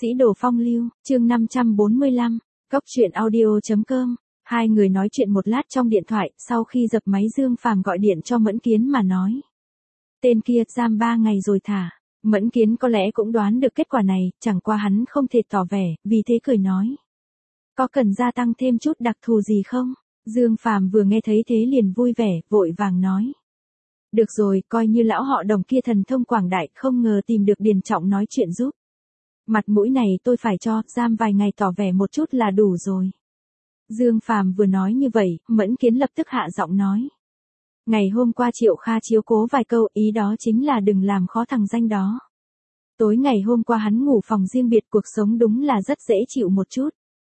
Sĩ đồ phong lưu, chương 545, Cốc truyện audio.com. Hai người nói chuyện một lát trong điện thoại, sau khi dập máy Dương Phàm gọi điện cho Mẫn Kiến mà nói. Tên kia giam 3 ngày rồi thả. Mẫn Kiến có lẽ cũng đoán được kết quả này, chẳng qua hắn không thể tỏ vẻ, vì thế cười nói. Có cần gia tăng thêm chút đặc thù gì không? Dương Phàm vừa nghe thấy thế liền vui vẻ, vội vàng nói. Được rồi, coi như lão họ Đồng kia thần thông quảng đại, không ngờ tìm được Điền Trọng nói chuyện giúp. Mặt mũi này tôi phải cho, giam vài ngày tỏ vẻ một chút là đủ rồi. Dương Phàm vừa nói như vậy, Mẫn Kiến lập tức hạ giọng nói. Ngày hôm qua Triệu Kha chiếu cố vài câu, ý đó chính là đừng làm khó thằng danh đó. Tối ngày hôm qua hắn ngủ phòng riêng biệt, cuộc sống đúng là rất dễ chịu một chút.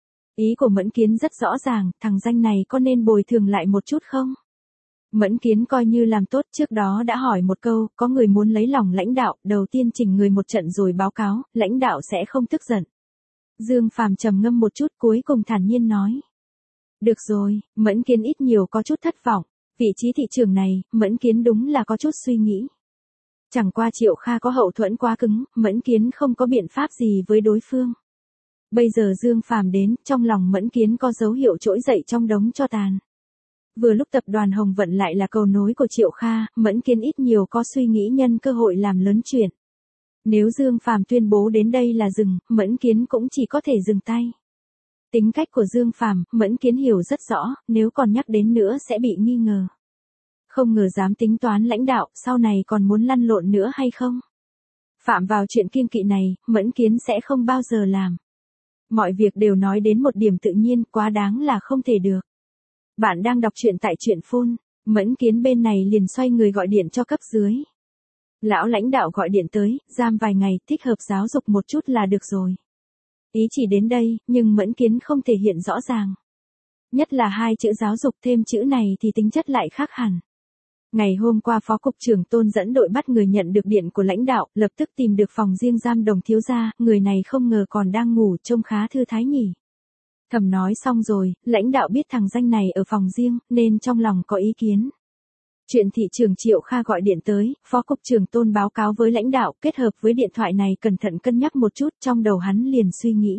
Ý của Mẫn Kiến rất rõ ràng, thằng danh này có nên bồi thường lại một chút không? Mẫn Kiến coi như làm tốt, trước đó đã hỏi một câu, có người muốn lấy lòng lãnh đạo, đầu tiên chỉnh người một trận rồi báo cáo, lãnh đạo sẽ không tức giận. Dương Phàm trầm ngâm một chút, cuối cùng thản nhiên nói. Được rồi, Mẫn Kiến ít nhiều có chút thất vọng, vị trí thị trường này, Mẫn Kiến đúng là có chút suy nghĩ. Chẳng qua Triệu Kha có hậu thuẫn quá cứng, Mẫn Kiến không có biện pháp gì với đối phương. Bây giờ Dương Phàm đến, trong lòng Mẫn Kiến có dấu hiệu trỗi dậy trong đống tro tàn. Vừa lúc tập đoàn Hồng Vận lại là cầu nối của Triệu Kha, Mẫn Kiến ít nhiều có suy nghĩ nhân cơ hội làm lớn chuyện. Nếu Dương Phàm tuyên bố đến đây là dừng, Mẫn Kiến cũng chỉ có thể dừng tay. Tính cách của Dương Phàm, Mẫn Kiến hiểu rất rõ, nếu còn nhắc đến nữa sẽ bị nghi ngờ. Không ngờ dám tính toán lãnh đạo, sau này còn muốn lăn lộn nữa hay không? Phạm vào chuyện kiêng kỵ này, Mẫn Kiến sẽ không bao giờ làm. Mọi việc đều nói đến một điểm tự nhiên, quá đáng là không thể được. Bạn đang đọc truyện tại truyện phone, Mẫn Kiến bên này liền xoay người gọi điện cho cấp dưới. Lão lãnh đạo gọi điện tới, giam vài ngày, thích hợp giáo dục một chút là được rồi. Ý chỉ đến đây, nhưng Mẫn Kiến không thể hiện rõ ràng. Nhất là hai chữ giáo dục thêm chữ này thì tính chất lại khác hẳn. Ngày hôm qua Phó Cục trưởng Tôn dẫn đội bắt người nhận được điện của lãnh đạo, lập tức tìm được phòng riêng giam Đồng thiếu gia, người này không ngờ còn đang ngủ, trông khá thư thái nhỉ. Thầm nói xong rồi, lãnh đạo biết thằng danh này ở phòng riêng, nên trong lòng có ý kiến. Chuyện thị trường Triệu Kha gọi điện tới, Phó Cục trưởng Tôn báo cáo với lãnh đạo, kết hợp với điện thoại này cẩn thận cân nhắc một chút, trong đầu hắn liền suy nghĩ.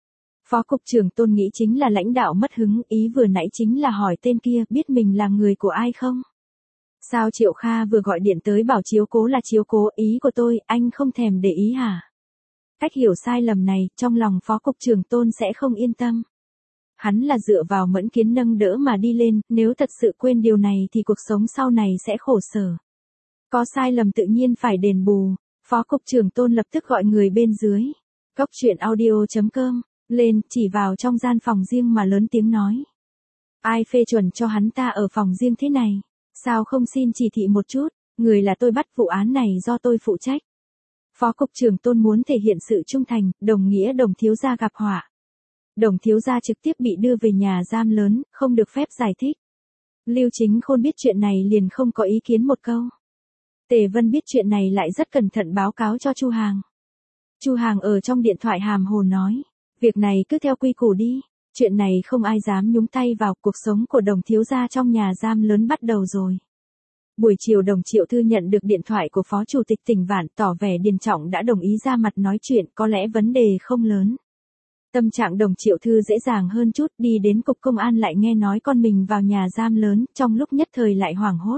Phó Cục trưởng Tôn nghĩ chính là lãnh đạo mất hứng, ý vừa nãy chính là hỏi tên kia, biết mình là người của ai không? Sao Triệu Kha vừa gọi điện tới bảo chiếu cố là chiếu cố, ý của tôi, anh không thèm để ý hả? Cách hiểu sai lầm này, trong lòng Phó Cục trưởng Tôn sẽ không yên tâm. Hắn là dựa vào Mẫn Kiến nâng đỡ mà đi lên, nếu thật sự quên điều này thì cuộc sống sau này sẽ khổ sở. Có sai lầm tự nhiên phải đền bù, Phó Cục trưởng Tôn lập tức gọi người bên dưới. Cốc truyện audio.com, lên, chỉ vào trong gian phòng riêng mà lớn tiếng nói. Ai phê chuẩn cho hắn ta ở phòng riêng thế này? Sao không xin chỉ thị một chút, người là tôi bắt vụ án này do tôi phụ trách. Phó Cục trưởng Tôn muốn thể hiện sự trung thành, đồng nghĩa Đồng thiếu gia gặp họa. Đồng thiếu gia trực tiếp bị đưa về nhà giam lớn, không được phép giải thích. Lưu Chính Khôn biết chuyện này liền không có ý kiến một câu. Tề Vân biết chuyện này lại rất cẩn thận báo cáo cho Chu Hàng. Chu Hàng ở trong điện thoại hàm hồ nói, việc này cứ theo quy củ đi, chuyện này không ai dám nhúng tay vào, cuộc sống của Đồng thiếu gia trong nhà giam lớn bắt đầu rồi. Buổi chiều Đồng Triệu Thư nhận được điện thoại của Phó Chủ tịch Tỉnh Vạn, tỏ vẻ Điền Trọng đã đồng ý ra mặt nói chuyện, có lẽ vấn đề không lớn. Tâm trạng Đồng Triệu Thư dễ dàng hơn chút, đi đến cục công an lại nghe nói con mình vào nhà giam lớn, trong lúc nhất thời lại hoảng hốt.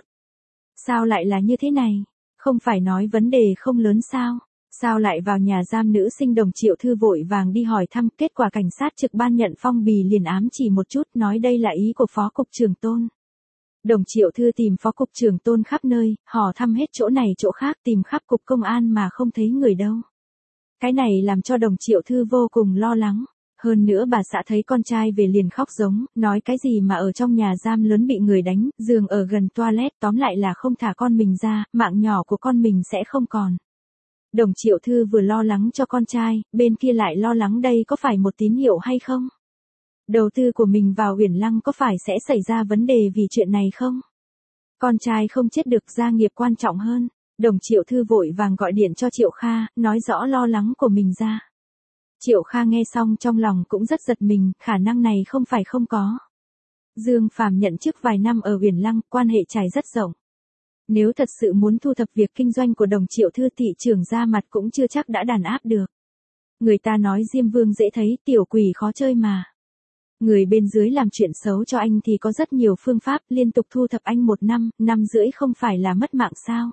Sao lại là như thế này? Không phải nói vấn đề không lớn sao? Sao lại vào nhà giam nữ sinh? Đồng Triệu Thư vội vàng đi hỏi thăm, kết quả cảnh sát trực ban nhận phong bì liền ám chỉ một chút, nói đây là ý của Phó Cục trưởng Tôn. Đồng Triệu Thư tìm Phó Cục trưởng Tôn khắp nơi, hỏi thăm hết chỗ này chỗ khác, tìm khắp cục công an mà không thấy người đâu. Cái này làm cho Đồng Triệu Thư vô cùng lo lắng. Hơn nữa bà xã thấy con trai về liền khóc giống, nói cái gì mà ở trong nhà giam lớn bị người đánh, giường ở gần toilet, tóm lại là không thả con mình ra, mạng nhỏ của con mình sẽ không còn. Đồng Triệu Thư vừa lo lắng cho con trai, bên kia lại lo lắng đây có phải một tín hiệu hay không? Đầu tư của mình vào Uyển Lăng có phải sẽ xảy ra vấn đề vì chuyện này không? Con trai không chết được, gia nghiệp quan trọng hơn. Đồng Triệu Thư vội vàng gọi điện cho Triệu Kha, nói rõ lo lắng của mình ra. Triệu Kha nghe xong trong lòng cũng rất giật mình, khả năng này không phải không có. Dương Phàm nhận chức vài năm ở Uyển Lăng, quan hệ trải rất rộng. Nếu thật sự muốn thu thập việc kinh doanh của Đồng Triệu Thư, thị trưởng ra mặt cũng chưa chắc đã đàn áp được. Người ta nói Diêm Vương dễ thấy, tiểu quỷ khó chơi mà. Người bên dưới làm chuyện xấu cho anh thì có rất nhiều phương pháp, liên tục thu thập anh 1 năm, 5 năm rưỡi không phải là mất mạng sao.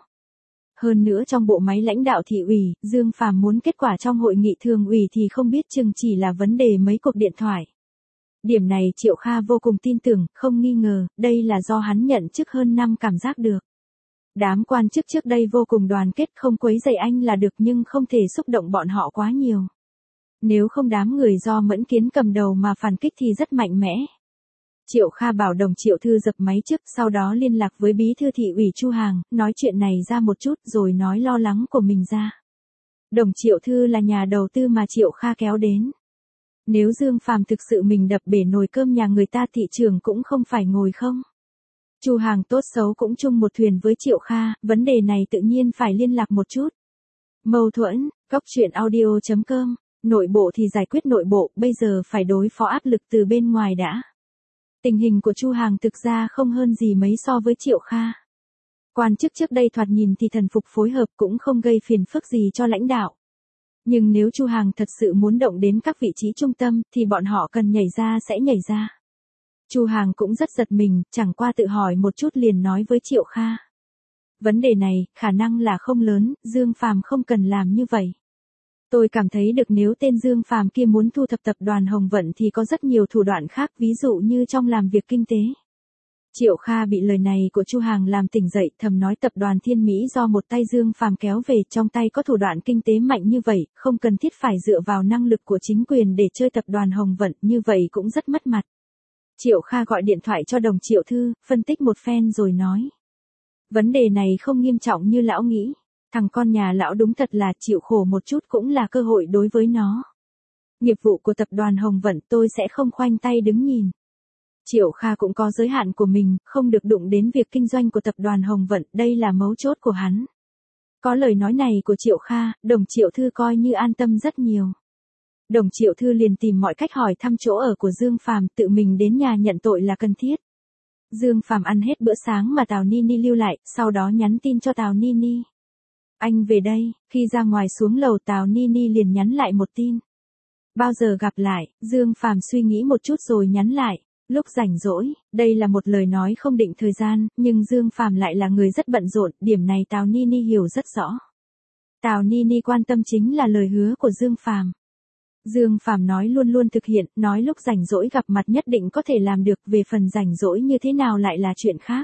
Hơn nữa trong bộ máy lãnh đạo thị ủy, Dương Phàm muốn kết quả trong hội nghị thường ủy thì không biết chừng chỉ là vấn đề mấy cuộc điện thoại. Điểm này Triệu Kha vô cùng tin tưởng, không nghi ngờ, đây là do hắn nhận chức hơn năm cảm giác được. Đám quan chức trước đây vô cùng đoàn kết, không quấy rầy anh là được nhưng không thể xúc động bọn họ quá nhiều. Nếu không đám người do Mẫn Kiến cầm đầu mà phản kích thì rất mạnh mẽ. Triệu Kha bảo Đồng Triệu Thư dập máy trước, sau đó liên lạc với bí thư thị ủy Chu Hàng, nói chuyện này ra một chút rồi nói lo lắng của mình ra. Đồng Triệu Thư là nhà đầu tư mà Triệu Kha kéo đến. Nếu Dương Phàm thực sự mình đập bể nồi cơm nhà người ta thị trường cũng không phải ngồi không. Chu Hàng tốt xấu cũng chung một thuyền với Triệu Kha, vấn đề này tự nhiên phải liên lạc một chút. Mâu thuẫn, góc truyện audio.com, nội bộ thì giải quyết nội bộ, bây giờ phải đối phó áp lực từ bên ngoài đã. Tình hình của Chu Hàng thực ra không hơn gì mấy so với Triệu Kha. Quan chức trước đây thoạt nhìn thì thần phục phối hợp cũng không gây phiền phức gì cho lãnh đạo. Nhưng nếu Chu Hàng thật sự muốn động đến các vị trí trung tâm thì bọn họ cần nhảy ra sẽ nhảy ra. Chu Hàng cũng rất giật mình, chẳng qua tự hỏi một chút liền nói với Triệu Kha. Vấn đề này, khả năng là không lớn, Dương Phàm không cần làm như vậy. Tôi cảm thấy được nếu tên Dương Phàm kia muốn thu thập tập đoàn Hồng Vận thì có rất nhiều thủ đoạn khác, ví dụ như trong làm việc kinh tế. Triệu Kha bị lời này của Chu Hàng làm tỉnh dậy, thầm nói tập đoàn Thiên Mỹ do một tay Dương Phàm kéo về, trong tay có thủ đoạn kinh tế mạnh như vậy, không cần thiết phải dựa vào năng lực của chính quyền để chơi tập đoàn Hồng Vận, như vậy cũng rất mất mặt. Triệu Kha gọi điện thoại cho Đồng Triệu Thư, phân tích một phen rồi nói. Vấn đề này không nghiêm trọng như lão nghĩ. Thằng con nhà lão đúng thật là chịu khổ một chút cũng là cơ hội đối với nó. Nghiệp vụ của tập đoàn Hồng Vận tôi sẽ không khoanh tay đứng nhìn. Triệu Kha cũng có giới hạn của mình, không được đụng đến việc kinh doanh của tập đoàn Hồng Vận, đây là mấu chốt của hắn. Có lời nói này của Triệu Kha, Đồng Triệu Thư coi như an tâm rất nhiều. Đồng Triệu Thư liền tìm mọi cách hỏi thăm chỗ ở của Dương Phàm, tự mình đến nhà nhận tội là cần thiết. Dương Phàm ăn hết bữa sáng mà Tào Nini lưu lại, sau đó nhắn tin cho Tào Nini. Anh về đây, khi ra ngoài xuống lầu Tào Nini liền nhắn lại một tin. Bao giờ gặp lại, Dương Phàm suy nghĩ một chút rồi nhắn lại. Lúc rảnh rỗi, đây là một lời nói không định thời gian, nhưng Dương Phàm lại là người rất bận rộn, điểm này Tào Nini hiểu rất rõ. Tào Nini quan tâm chính là lời hứa của Dương Phàm. Dương Phàm nói luôn luôn thực hiện, nói lúc rảnh rỗi gặp mặt nhất định có thể làm được, về phần rảnh rỗi như thế nào lại là chuyện khác.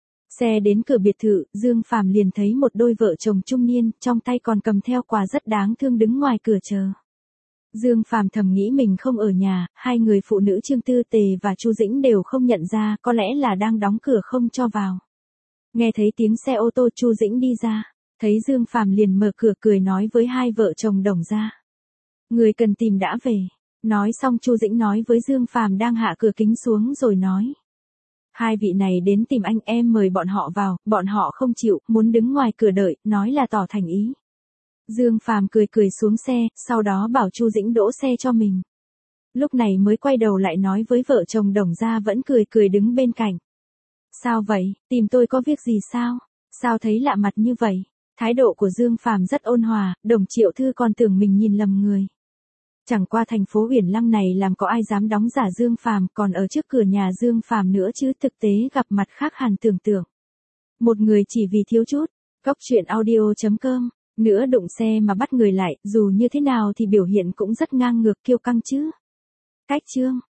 Xe đến cửa biệt thự, Dương Phàm liền thấy một đôi vợ chồng trung niên, trong tay còn cầm theo quà rất đáng thương đứng ngoài cửa chờ. Dương Phàm thầm nghĩ mình không ở nhà, hai người phụ nữ Trương Tư Tề và Chu Dĩnh đều không nhận ra, có lẽ là đang đóng cửa không cho vào. Nghe thấy tiếng xe ô tô Chu Dĩnh đi ra, thấy Dương Phàm liền mở cửa cười nói với hai vợ chồng Đồng gia. Người cần tìm đã về. Nói xong Chu Dĩnh nói với Dương Phàm đang hạ cửa kính xuống rồi nói. Hai vị này đến tìm anh, em mời bọn họ vào, bọn họ không chịu, muốn đứng ngoài cửa đợi, nói là tỏ thành ý. Dương Phàm cười cười xuống xe, sau đó bảo Chu Dĩnh đỗ xe cho mình. Lúc này mới quay đầu lại nói với vợ chồng Đồng gia vẫn cười cười đứng bên cạnh. Sao vậy, tìm tôi có việc gì sao? Sao thấy lạ mặt như vậy? Thái độ của Dương Phàm rất ôn hòa, Đồng Triệu Thư còn tưởng mình nhìn lầm người. Chẳng qua thành phố Uyển Lăng này làm có ai dám đóng giả Dương Phàm, còn ở trước cửa nhà Dương Phàm nữa chứ, thực tế gặp mặt khác hẳn tưởng tượng. Một người chỉ vì thiếu chút, góc truyện audio.com, nữa đụng xe mà bắt người lại, dù như thế nào thì biểu hiện cũng rất ngang ngược kiêu căng chứ. Cách chương